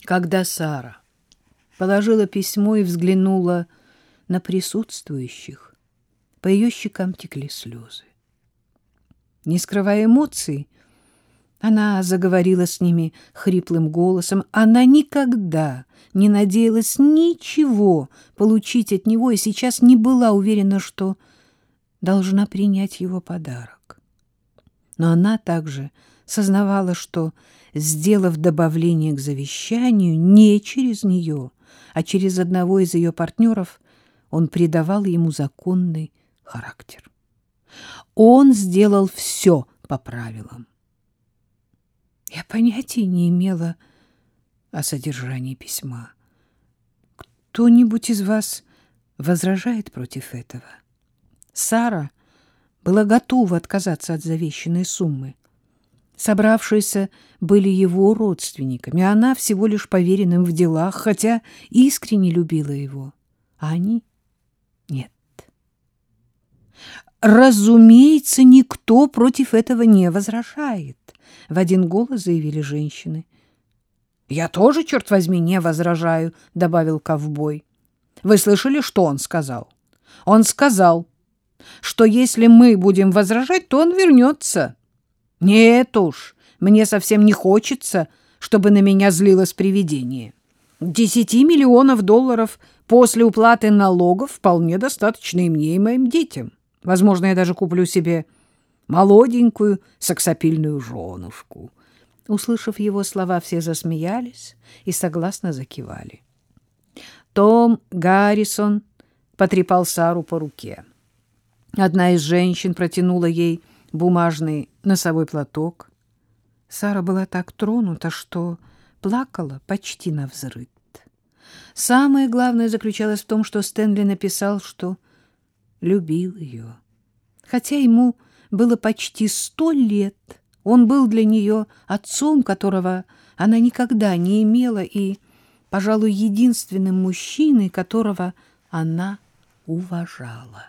Когда Сара положила письмо и взглянула на присутствующих, по ее щекам текли слезы. Не скрывая эмоций, она заговорила с ними хриплым голосом. Она никогда не надеялась ничего получить от него и сейчас не была уверена, что должна принять его подарок. Но она также сознавала, что, сделав добавление к завещанию не через нее, а через одного из ее партнеров, он придавал ему законный характер. Он сделал все по правилам. Я понятия не имела о содержании письма. Кто-нибудь из вас возражает против этого? Сара была готова отказаться от завещанной суммы. Собравшиеся были его родственниками, а она всего лишь поверенным в делах, хотя искренне любила его. А они — нет. Разумеется, никто против этого не возражает, — в один голос заявили женщины. — Я тоже, черт возьми, не возражаю, — добавил ковбой. — Вы слышали, что он сказал? Он сказал, что если мы будем возражать, то он вернется. Нет уж, мне совсем не хочется, чтобы на меня злилось привидение. 10 миллионов долларов после уплаты налогов вполне достаточно и мне, и моим детям. Возможно, я даже куплю себе молоденькую сексапильную женушку. Услышав его слова, все засмеялись и согласно закивали. Том Гаррисон потрепал Сару по руке. Одна из женщин протянула ей бумажный носовой платок. Сара была так тронута, что плакала почти навзрыд. Самое главное заключалось в том, что Стэнли написал, что любил ее. Хотя ему было почти 100 лет, он был для нее отцом, которого она никогда не имела, и, пожалуй, единственным мужчиной, которого она уважала.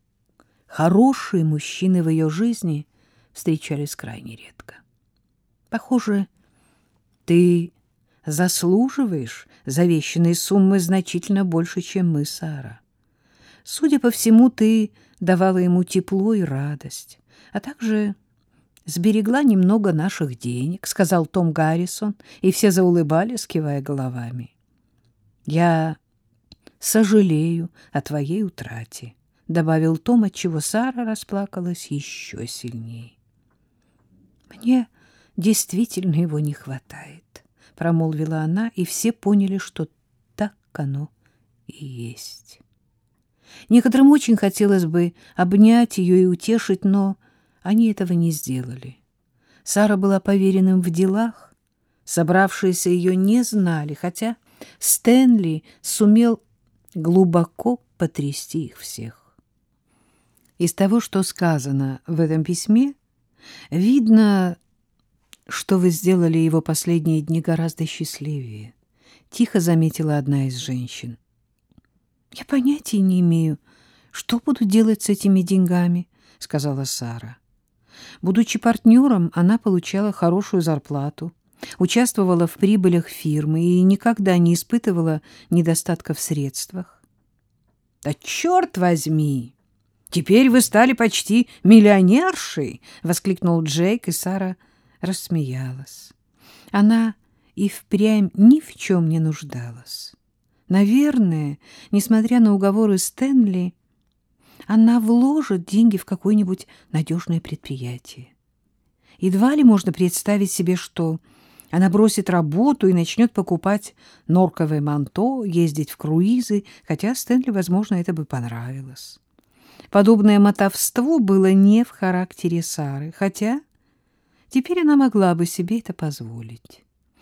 Хорошие мужчины в ее жизни встречались крайне редко. Похоже, ты заслуживаешь завещанной суммы значительно больше, чем мы, Сара. Судя по всему, ты давала ему тепло и радость, а также сберегла немного наших денег, — сказал Том Гаррисон, и все заулыбались, кивая головами. Я сожалею о твоей утрате, — добавил Том, отчего Сара расплакалась еще сильнее. Мне действительно его не хватает, — промолвила она, и все поняли, что так оно и есть. Некоторым очень хотелось бы обнять ее и утешить, но они этого не сделали. Сара была поверенным в делах, собравшиеся ее не знали, хотя Стэнли сумел глубоко потрясти их всех. Из того, что сказано в этом письме, видно, что вы сделали его последние дни гораздо счастливее, — тихо заметила одна из женщин. Я понятия не имею, что буду делать с этими деньгами, — сказала Сара. Будучи партнером, она получала хорошую зарплату, участвовала в прибылях фирмы и никогда не испытывала недостатка в средствах. — Да черт возьми! Теперь вы стали почти миллионершей! — воскликнул Джейк, и Сара рассмеялась. Она и впрямь ни в чем не нуждалась. Наверное, несмотря на уговоры Стэнли, она вложит деньги в какое-нибудь надежное предприятие. Едва ли можно представить себе, что она бросит работу и начнет покупать норковое манто, ездить в круизы, хотя Стэнли, возможно, это бы понравилось. Подобное мотовство было не в характере Сары, хотя теперь она могла бы себе это позволить.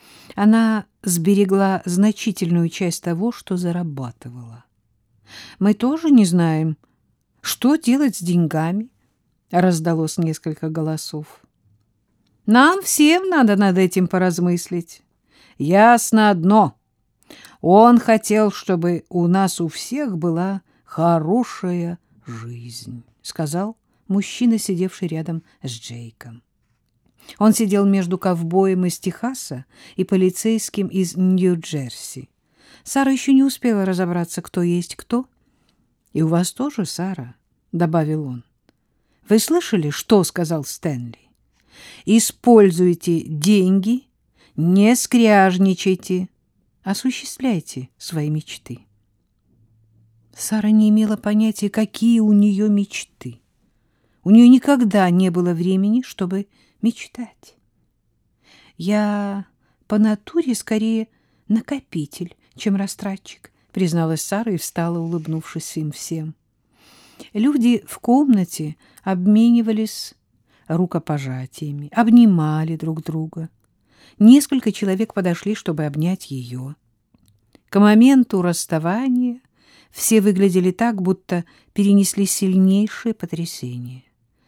Она сберегла значительную часть того, что зарабатывала. Мы тоже не знаем, что делать с деньгами, — раздалось несколько голосов. Нам всем надо над этим поразмыслить. Ясно одно. Он хотел, чтобы у нас у всех была хорошая жизнь, — сказал мужчина, сидевший рядом с Джейком. Он сидел между ковбоем из Техаса и полицейским из Нью-Джерси. Сара еще не успела разобраться, кто есть кто. «И у вас тоже, Сара», — добавил он. «Вы слышали, что сказал Стэнли? Используйте деньги, не скряжничайте, осуществляйте свои мечты». Сара не имела понятия, какие у нее мечты. У нее никогда не было времени, чтобы мечтать. «Я по натуре скорее накопитель, чем растратчик», — призналась Сара и встала, улыбнувшись им всем. Люди в комнате обменивались рукопожатиями, обнимали друг друга. Несколько человек подошли, чтобы обнять ее. К моменту расставания все выглядели так, будто перенесли сильнейшее потрясение.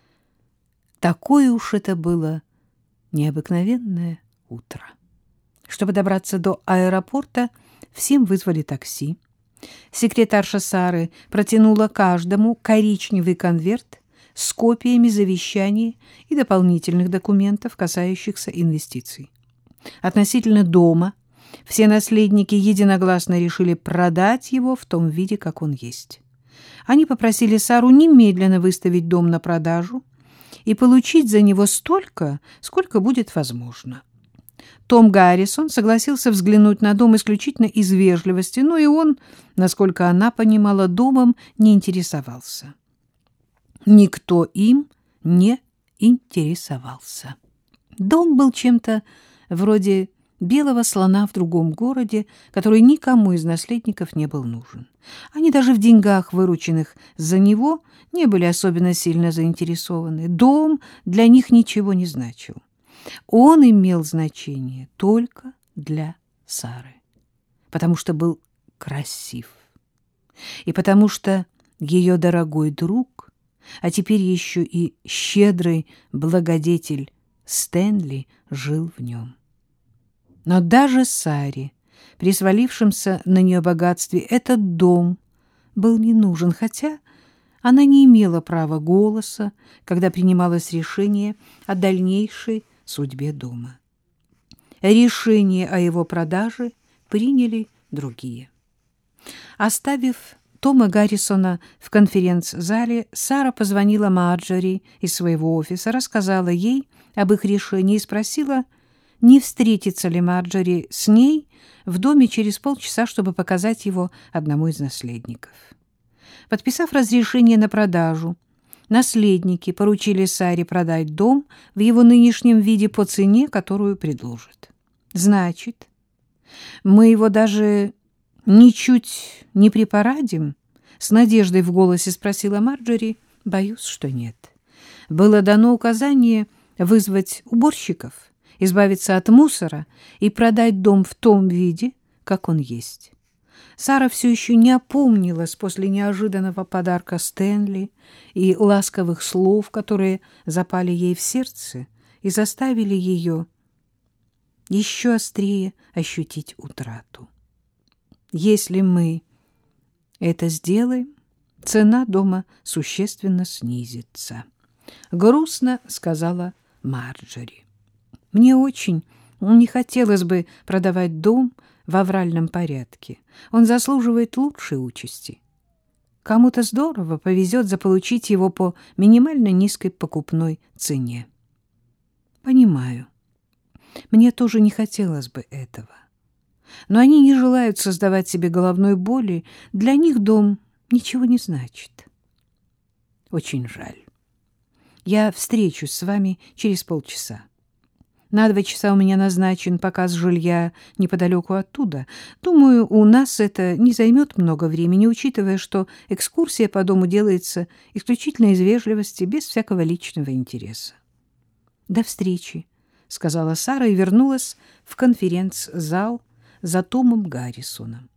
Такое уж это было необыкновенное утро. Чтобы добраться до аэропорта, всем вызвали такси. Секретарша Сары протянула каждому коричневый конверт с копиями завещания и дополнительных документов, касающихся инвестиций. Относительно дома все наследники единогласно решили продать его в том виде, как он есть. Они попросили Сару немедленно выставить дом на продажу и получить за него столько, сколько будет возможно. Том Гаррисон согласился взглянуть на дом исключительно из вежливости, но и он, насколько она понимала, домом не интересовался. Никто им не интересовался. Дом был чем-то вроде белого слона в другом городе, который никому из наследников не был нужен. Они даже в деньгах, вырученных за него, не были особенно сильно заинтересованы. Дом для них ничего не значил. Он имел значение только для Сары, потому что был красив, и потому что ее дорогой друг, а теперь еще и щедрый благодетель Стэнли, жил в нем. Но даже Саре, при свалившемся на нее богатстве, этот дом был не нужен, хотя она не имела права голоса, когда принималось решение о дальнейшей судьбе дома. Решение о его продаже приняли другие. Оставив Тома Гаррисона в конференц-зале, Сара позвонила Марджори из своего офиса, рассказала ей об их решении и спросила, не встретится ли Марджори с ней в доме через полчаса, чтобы показать его одному из наследников. Подписав разрешение на продажу, наследники поручили Саре продать дом в его нынешнем виде по цене, которую предложат. «Значит, мы его даже ничуть не припарадим?» — с надеждой в голосе спросила Марджори. «Боюсь, что нет. Было дано указание вызвать уборщиков, избавиться от мусора и продать дом в том виде, как он есть». Сара все еще не опомнилась после неожиданного подарка Стэнли и ласковых слов, которые запали ей в сердце и заставили ее еще острее ощутить утрату. «Если мы это сделаем, цена дома существенно снизится», — грустно сказала Марджори. «Мне очень не хотелось бы продавать дом в авральном порядке. Он заслуживает лучшей участи. Кому-то здорово повезет заполучить его по минимально низкой покупной цене». «Понимаю. Мне тоже не хотелось бы этого. Но они не желают создавать себе головной боли. Для них дом ничего не значит». «Очень жаль. Я встречусь с вами через полчаса. На 2 часа у меня назначен показ жилья неподалеку оттуда. Думаю, у нас это не займет много времени, учитывая, что экскурсия по дому делается исключительно из вежливости, без всякого личного интереса». «До встречи», — сказала Сара и вернулась в конференц-зал за Томом Гаррисоном.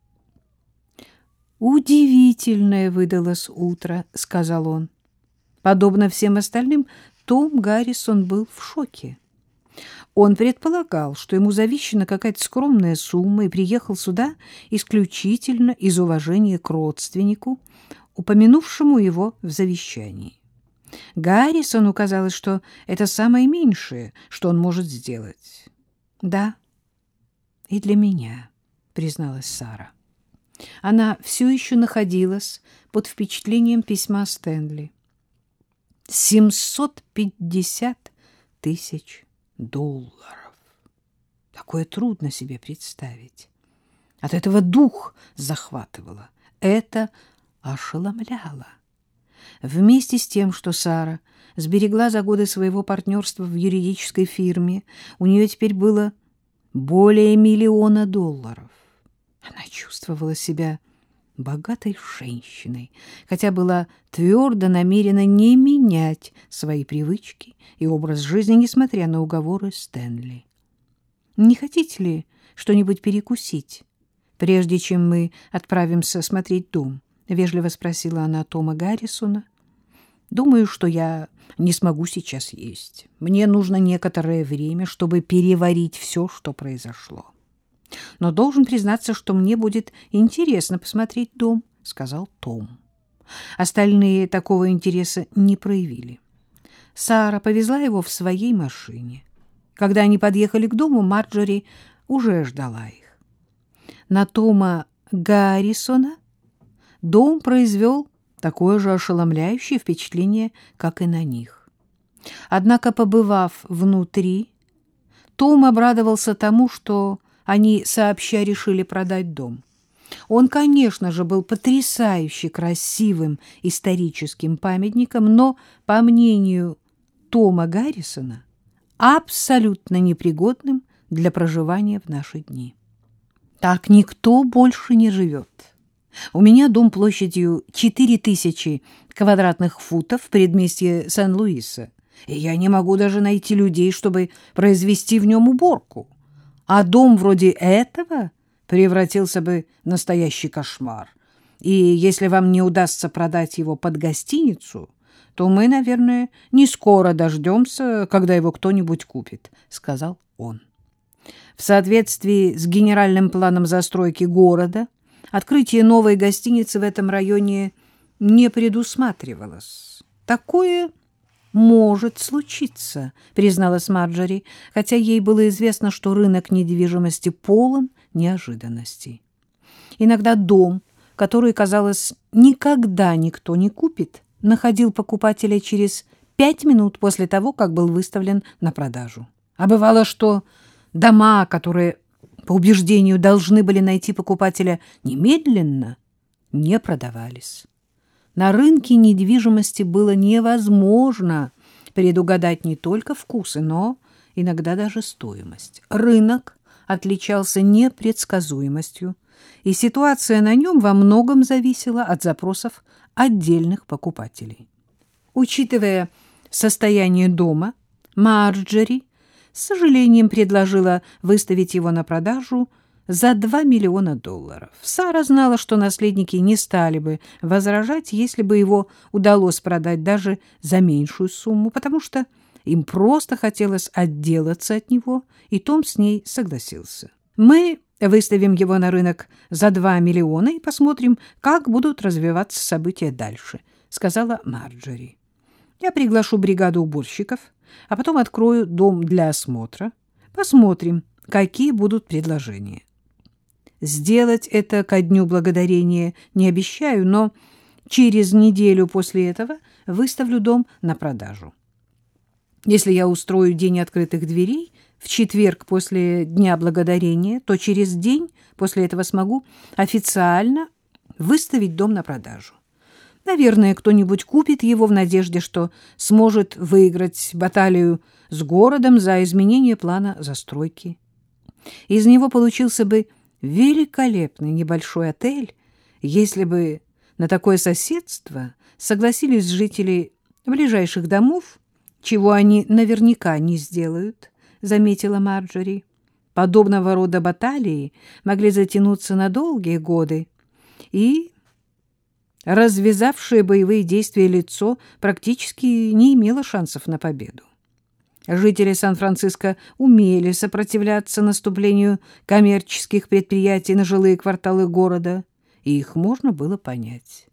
«Удивительное выдалось утро», — сказал он. Подобно всем остальным, Том Гаррисон был в шоке. Он предполагал, что ему завещана какая-то скромная сумма, и приехал сюда исключительно из уважения к родственнику, упомянувшему его в завещании. Гаррисону казалось, что это самое меньшее, что он может сделать. — Да, и для меня, — призналась Сара. Она все еще находилась под впечатлением письма Стэнли. 750 тысяч долларов. Такое трудно себе представить. От этого дух захватывало. Это ошеломляло. Вместе с тем, что Сара сберегла за годы своего партнерства в юридической фирме, у нее теперь было более $1 миллиона. Она чувствовала себя богатой женщиной, хотя была твердо намерена не менять свои привычки и образ жизни, несмотря на уговоры Стэнли. «Не хотите ли что-нибудь перекусить, прежде чем мы отправимся смотреть дом?» — вежливо спросила она Тома Гаррисона. «Думаю, что я не смогу сейчас есть. Мне нужно некоторое время, чтобы переварить все, что произошло. Но должен признаться, что мне будет интересно посмотреть дом», — сказал Том. Остальные такого интереса не проявили. Сара повезла его в своей машине. Когда они подъехали к дому, Марджори уже ждала их. На Тома Гаррисона дом произвел такое же ошеломляющее впечатление, как и на них. Однако, побывав внутри, Том обрадовался тому, что они сообща решили продать дом. Он, конечно же, был потрясающе красивым историческим памятником, но, по мнению Тома Гаррисона, абсолютно непригодным для проживания в наши дни. «Так никто больше не живет. У меня дом площадью 4000 квадратных футов в предместье Сан-Луиса, и я не могу даже найти людей, чтобы произвести в нем уборку. А дом вроде этого превратился бы в настоящий кошмар. И если вам не удастся продать его под гостиницу, то мы, наверное, не скоро дождемся, когда его кто-нибудь купит», — сказал он. В соответствии с генеральным планом застройки города открытие новой гостиницы в этом районе не предусматривалось. «Такое может случиться», — призналась Марджори, хотя ей было известно, что рынок недвижимости полон неожиданностей. Иногда дом, который, казалось, никогда никто не купит, находил покупателя через 5 минут после того, как был выставлен на продажу. А бывало, что дома, которые, по убеждению, должны были найти покупателя немедленно, не продавались. На рынке недвижимости было невозможно предугадать не только вкусы, но иногда даже стоимость. Рынок отличался непредсказуемостью, и ситуация на нем во многом зависела от запросов отдельных покупателей. Учитывая состояние дома, Марджори с сожалением предложила выставить его на продажу за $2 миллиона. Сара знала, что наследники не стали бы возражать, если бы его удалось продать даже за меньшую сумму, потому что им просто хотелось отделаться от него, и Том с ней согласился. «Мы выставим его на рынок за $2 миллиона и посмотрим, как будут развиваться события дальше», — сказала Марджори. «Я приглашу бригаду уборщиков, а потом открою дом для осмотра. Посмотрим, какие будут предложения. Сделать это ко Дню Благодарения не обещаю, но через неделю после этого выставлю дом на продажу. Если я устрою день открытых дверей в четверг после Дня Благодарения, то через день после этого смогу официально выставить дом на продажу. Наверное, кто-нибудь купит его в надежде, что сможет выиграть баталию с городом за изменение плана застройки. Из него получился бы великолепный небольшой отель, если бы на такое соседство согласились жители ближайших домов, чего они наверняка не сделают, заметила Марджори. Подобного рода баталии могли затянуться на долгие годы, и развязавшее боевые действия лицо практически не имело шансов на победу. Жители Сан-Франциско умели сопротивляться наступлению коммерческих предприятий на жилые кварталы города, и их можно было понять.